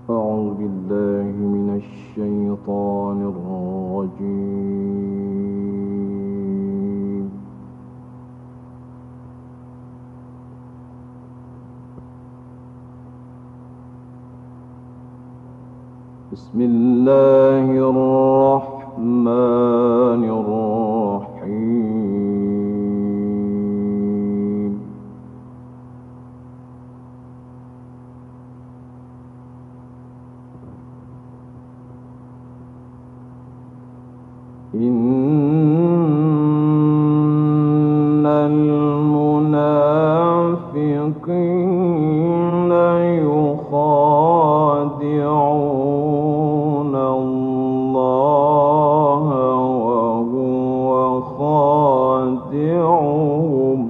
أعوذ بالله من الشيطان الرجيم. بسم الله الرحمن الرحيم. إن المنافقين يخادعون الله وهو خادعهم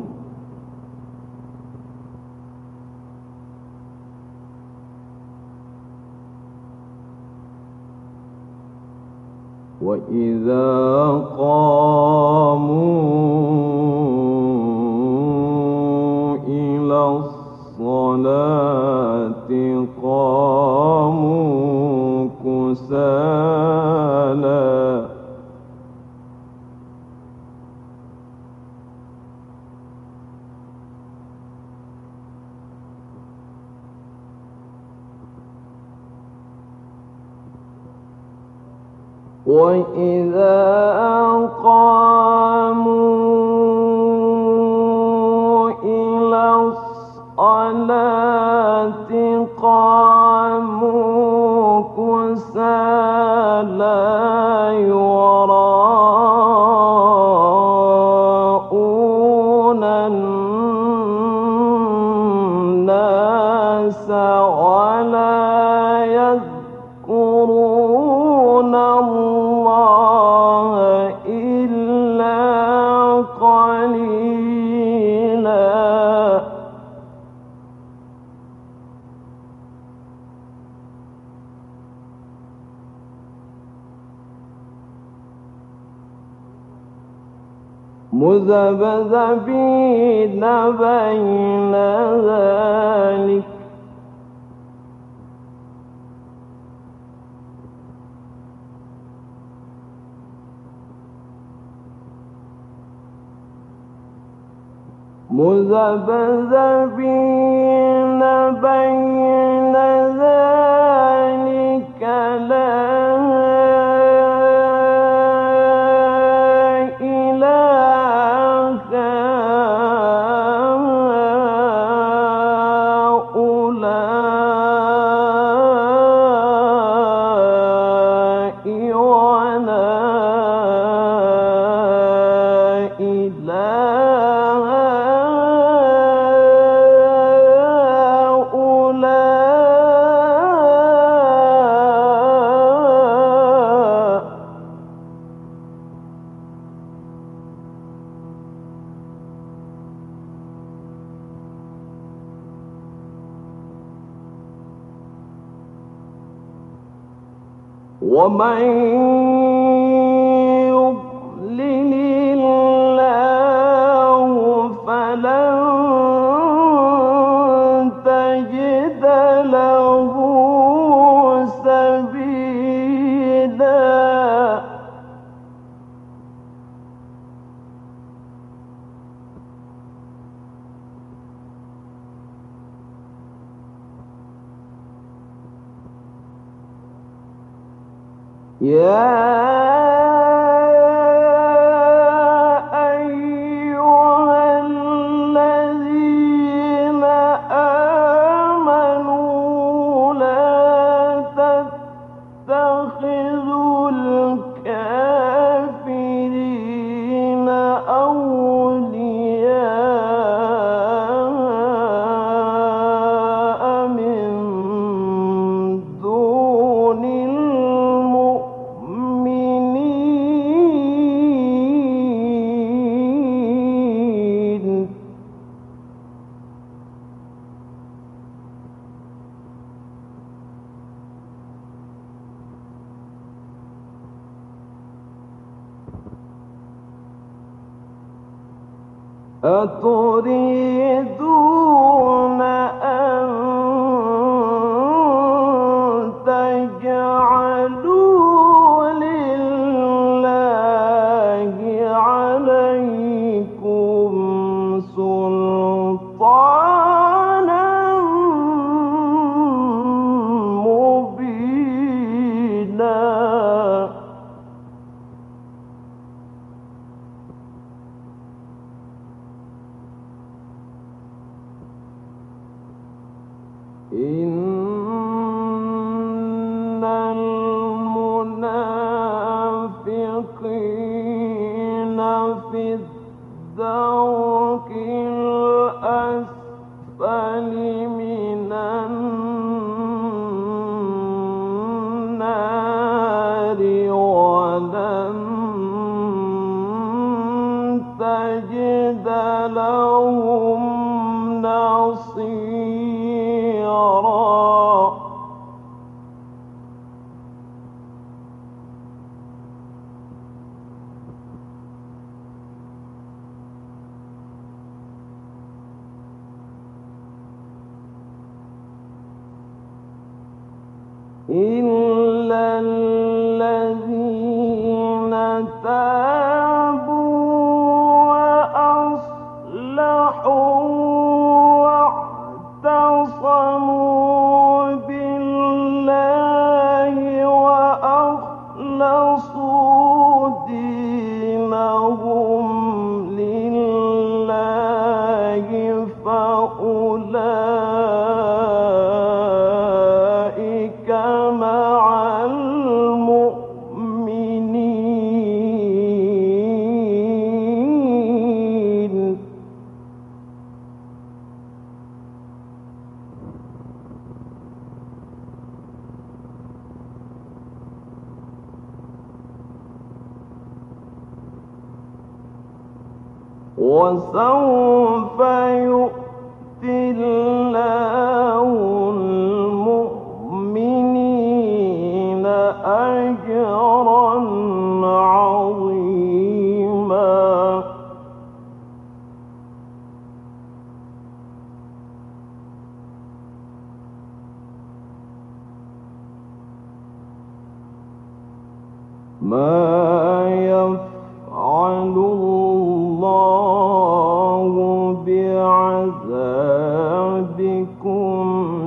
وإذا قاموا إلى الصلاة قاموا كسالى وإذا قاموا إلى الصلاة قاموا كسالى يراءون الناس ولا يذكرون الله إلا قليلا مذبذبين بين ذلك مذبذبين بين ذلك لا إله هؤلاء ولا إله ومن يضلل الله فلن تجد له سبيلا يا أيها الذين آمنوا لا تتخذوا الكافرين أولياء من دون المؤمنين أتريدون أن إن المنافقين في الدرك الأسفل من النار ولن تجد لهم نصيرا. إلا الذين تابوا وأصلحوا واعتصموا بالله وأخلصوا دينهم لله فأولئك مع المؤمنين. وسوف يؤتي الله المؤمنين أجرا عظيما. ما يفعل الله بعذابكم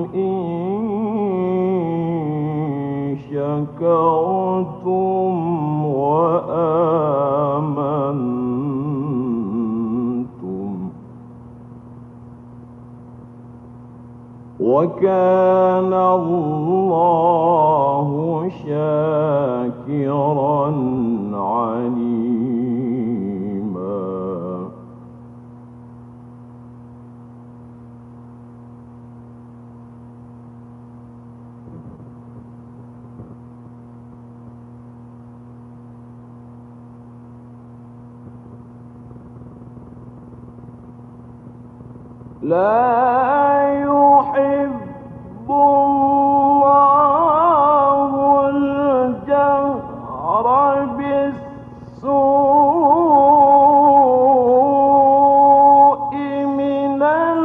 إن شكرتم وآمنتم وكان الله شاكرا عليما. لا يحب الله الجهر بالسوء من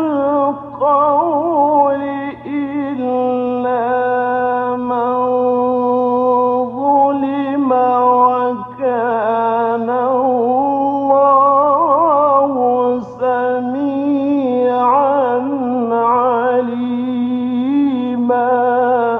القول إلا من ظلم وكان الله سميعا عليما.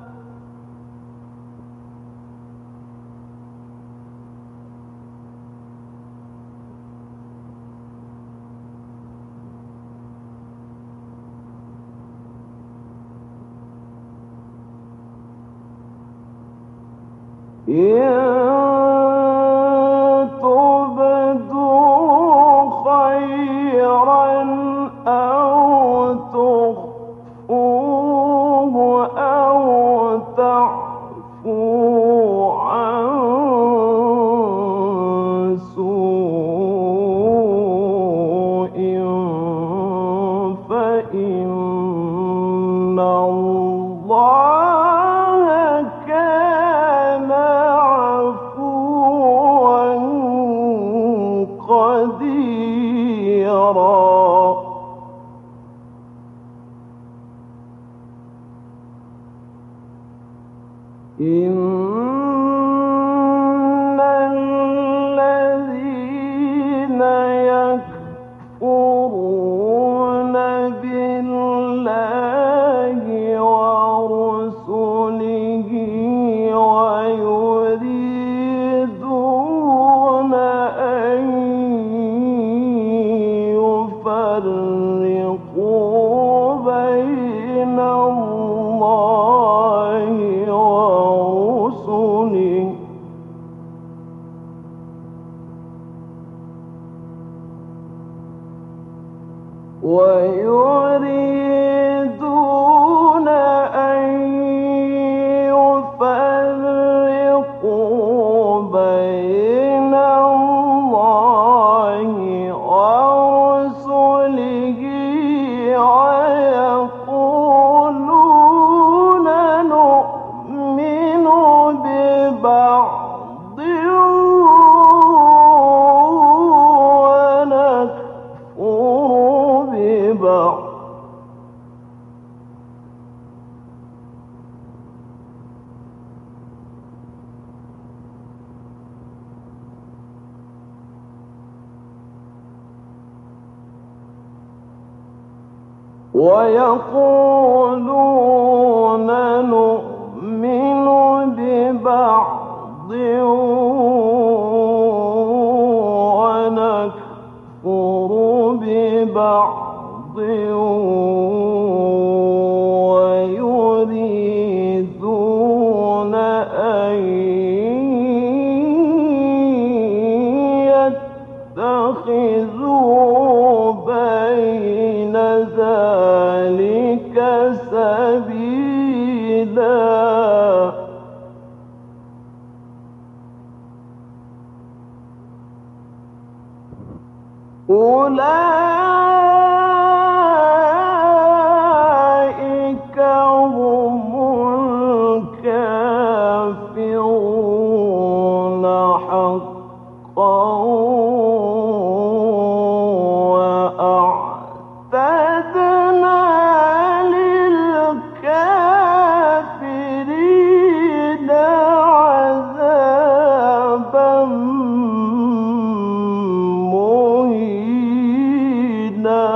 إن تبدوا خيرا أو تخفوه أو تعفو عن سوء فإن الله كان عفوا قديرا. إن الذين يكفرون بالله ورسله ويريدون أن يفرقوا بين ويقولون نؤمن ببعض ونكفر ببعض ويريدون أن يتخذوا بين ذلك سبيلا أولئك هم الكافرون حقا وأعتدنا للكافرين عذابا مهينا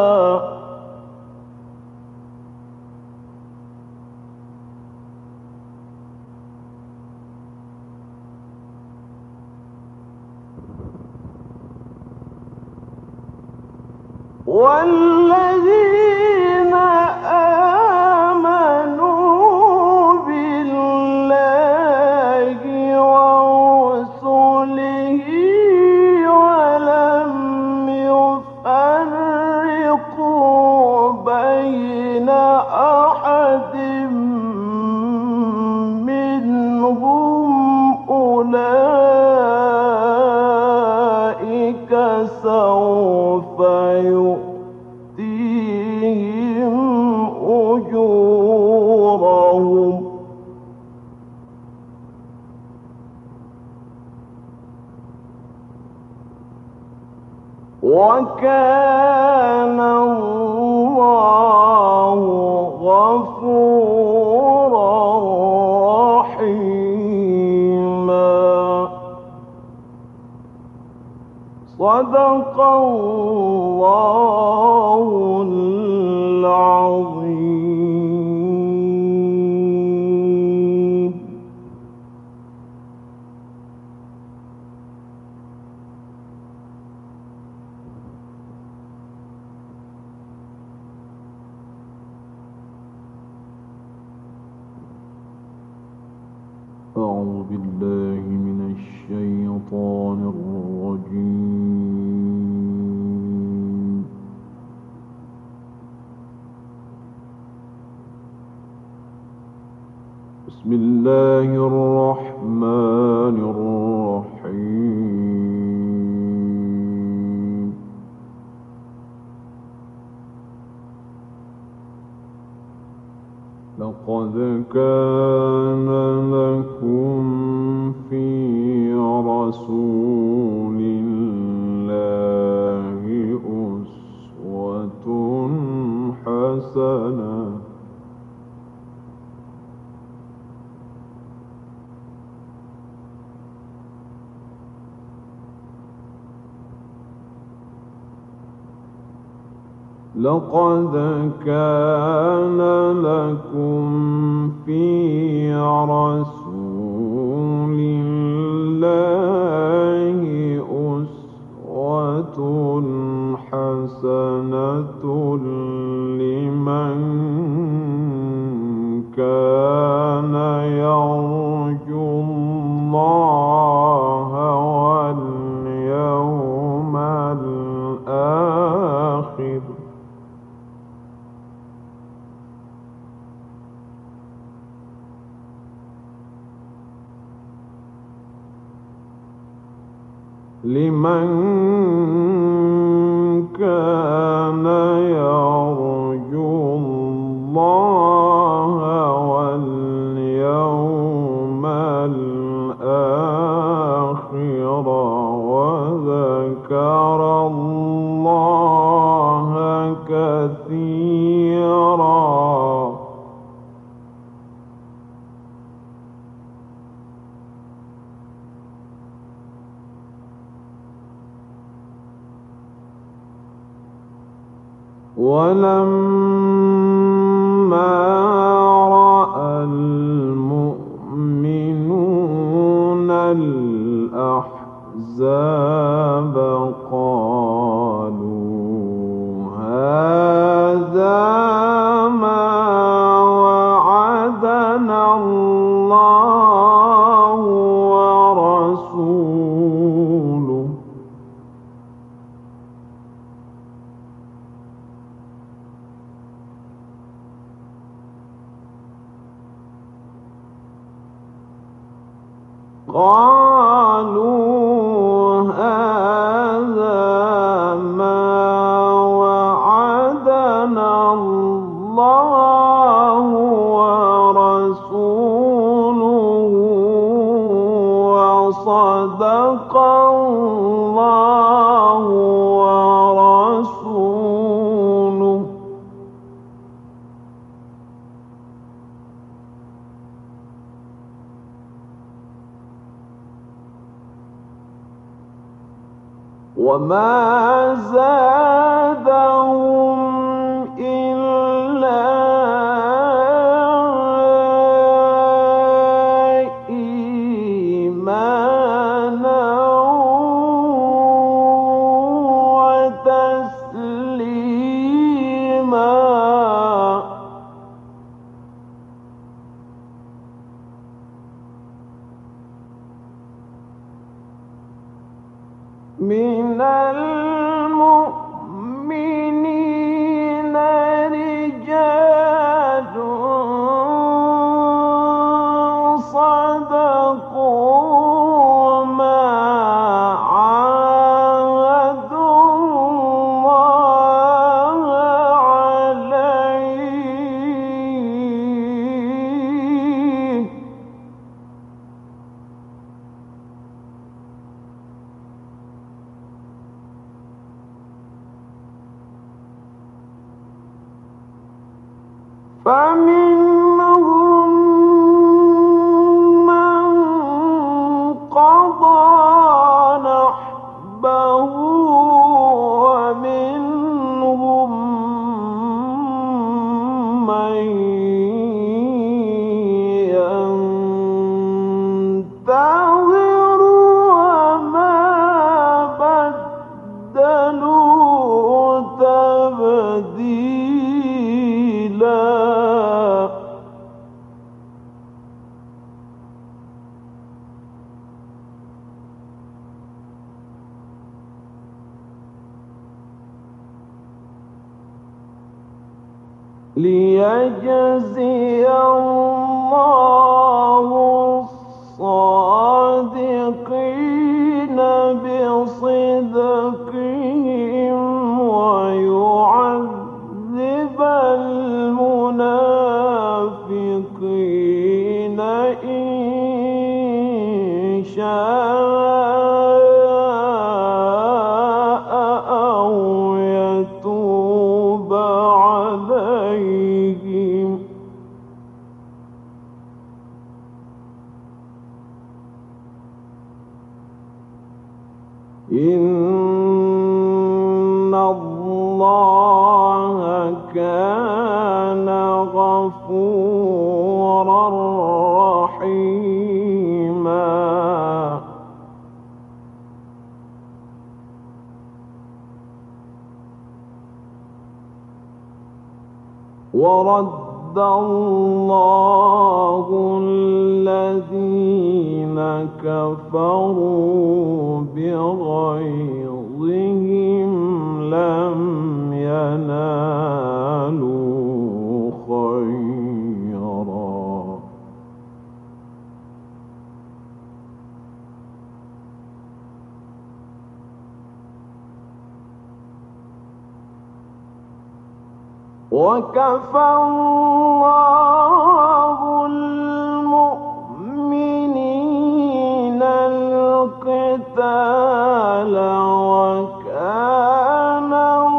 والذين آمنوا بالله ورسله ولم يفرقوا بين أحد منهم أولئك سوف يؤتيهم أجورهم وكان الله غفورا رحيما صدق الله العظيم. أعوذ بالله من الشيطان الرجيم. بسم الله الرحمن الرحيم. لقد كان لكم في رسول الله أسوة حسنة لقد كان لكم في رسول الله أسوة حسنة لمن كان يرجو الله واليوم الآخر لمن كان يرجو الله واليوم الآخر وذكر الله كثيرا. ولما قالوا هذا ما وعدنا الله ورسوله وصدق الله ورسوله وما زادهم إلا إيمانا وتسليما من المؤمنين رجال صدقوا ما عاهدوا الله عليه فمنهم من قضى نحبه ومنهم من ينتظر وما بدلوا تبديلا ليجزي الله الصادقين بصدقهم ويعذب المنافقين إن شاء أو يتوب عليهم إن الله كان غفورا رحيما ورد الله الذين كفروا بغيظهم لم ينالوا خيرا وكفى الله المؤمنين القتال وكان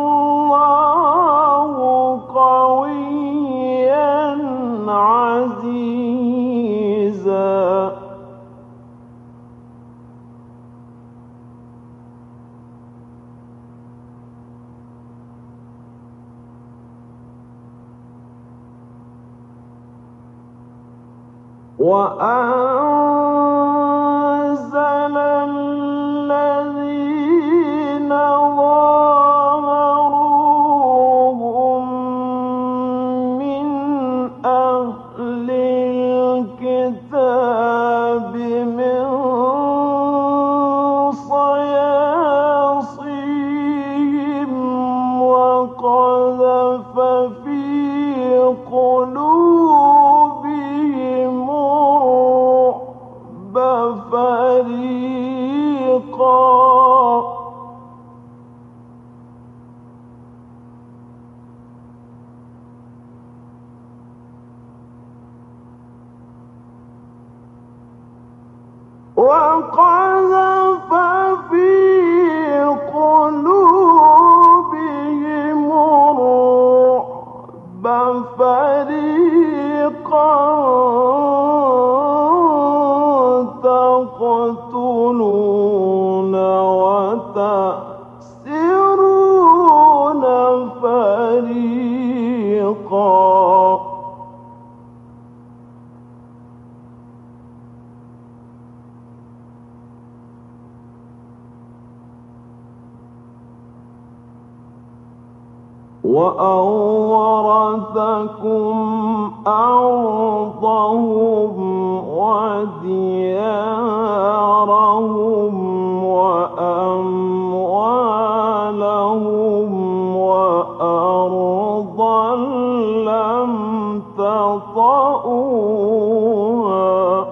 الله قويا عزيزا وأنزل الذين ظاهروهم من أهل الكتاب من صياصيهم وقذف في قلوبهم الرعب وقذف في قلوبهم الرعب فريقا تقتلون وتأسرون فريقا. وأورثكم أرضهم وديارهم وأموالهم وأرضا لم تطئوها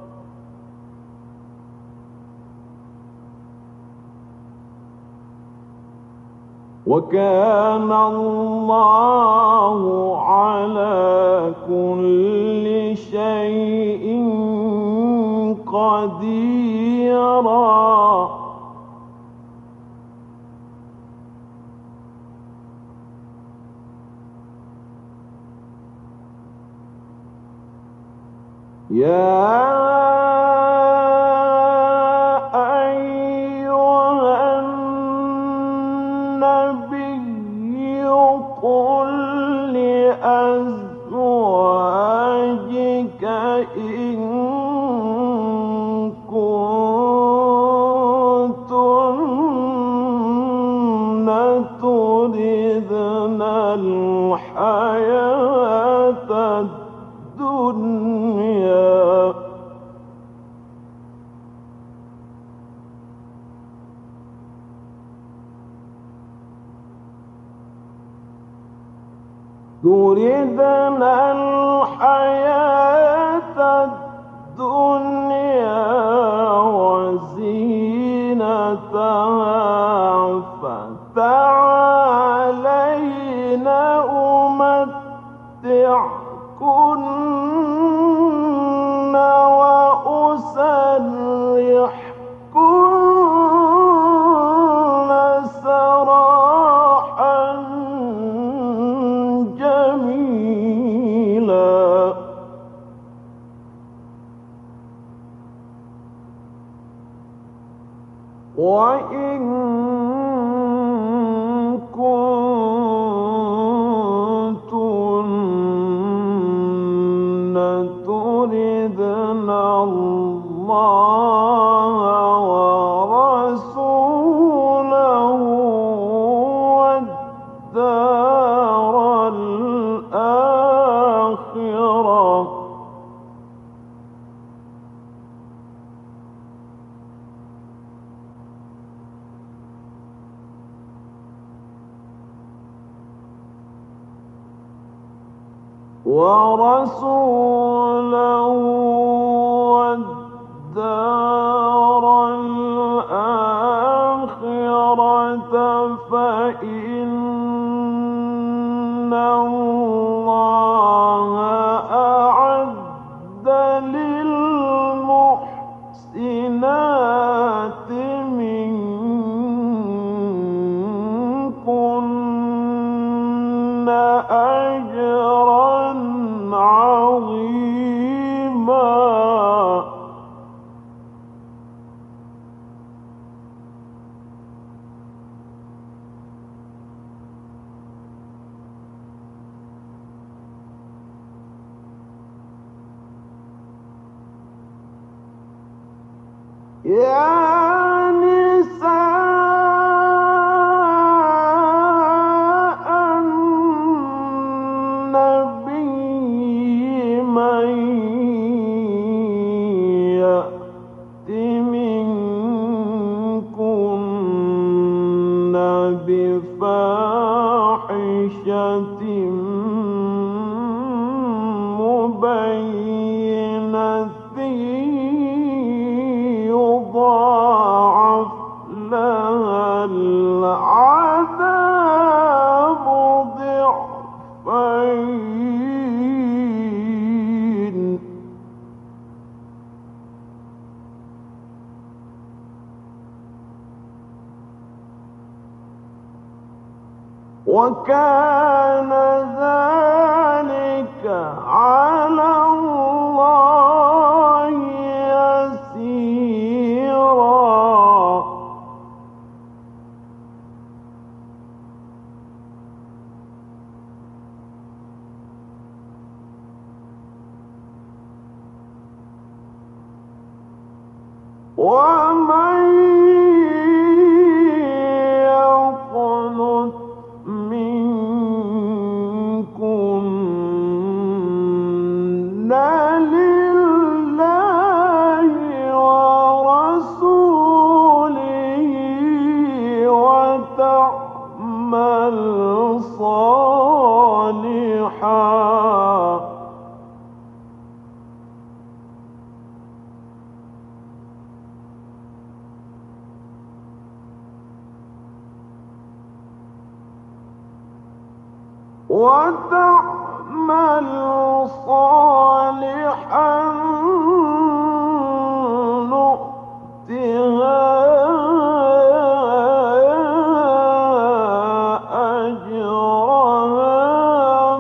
وكان الله على كل شيء قديرا. يا قل لأزواجك إن كنتن تردن الحياة الدنيا وزينتها فتعالين أمتعكن وأسرحكن سراحا جميلا. وإن كنتن تردن الله ورسوله والدار الآخرة فإن الله أعد للمحسنات منكن أجرا عظيما. يا نساء النبي من يأت منكن بفاحشة مبينة يضاعف لها العذاب ضعفين وكان ذلك على الله يسيرا. ومن يقنت منكن لله ورسوله وتعمل صالحا نؤتها أجرها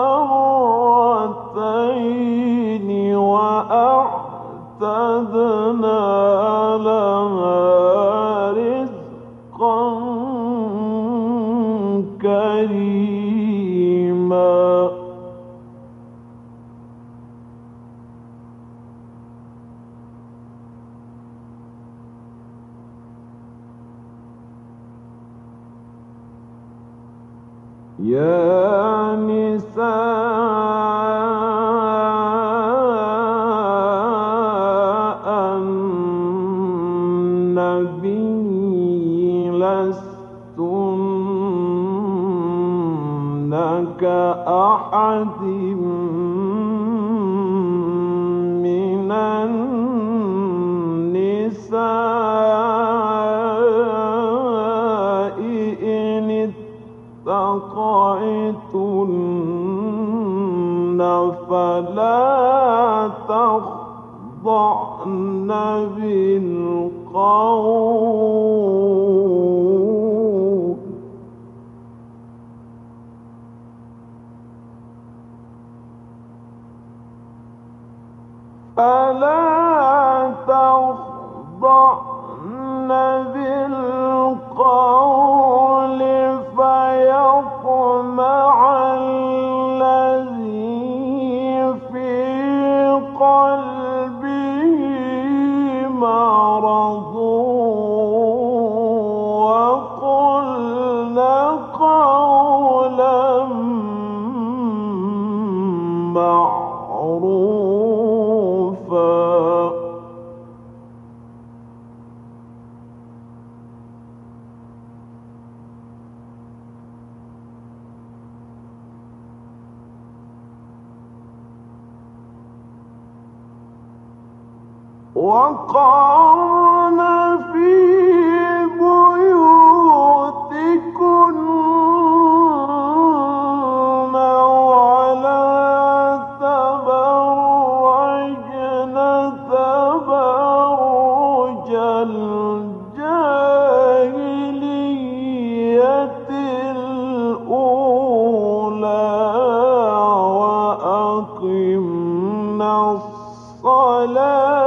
مرتين وأعتدنا لها رزقا كريما. يا نساء النبي لستن كأحد من النساء إن اتقيتن فلا تخضعن بالقول فيطمع الذي في قلبه مرض وقلن قولا معروفا. وقرن في بيوتكن ولا تبرجن تبرج الجاهلية الأولى وأقمنا الصلاة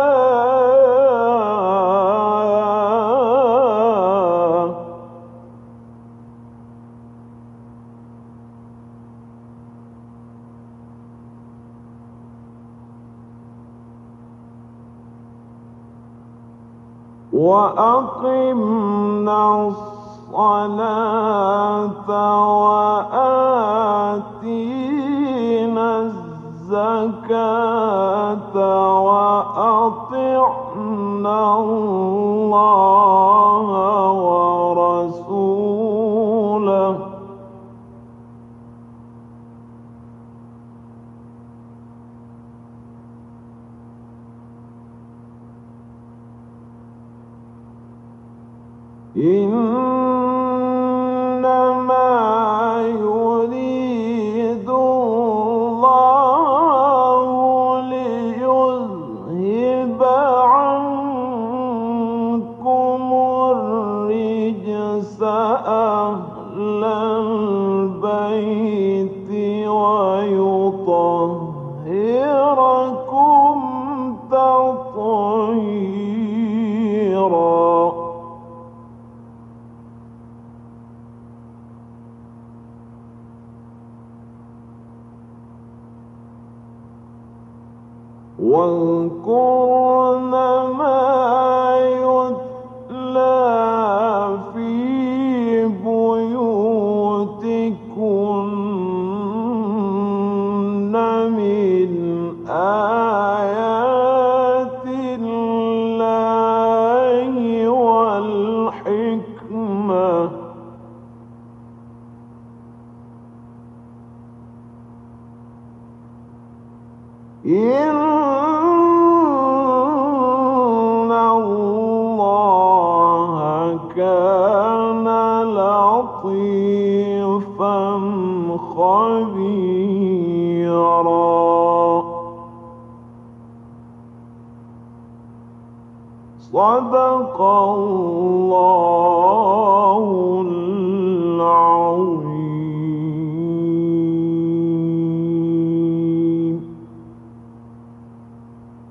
وآتينا الزكاة وأطعنا الله ورسوله إنما يريد الله ليذهب عنكم الرجس أهل البيت ويطهركم تطهيرا. واذكرن ما يتلى في بيوتكن من آيات الله والحكمة. إن الله كان لطيفا خبيرا. صدق الله العظيم.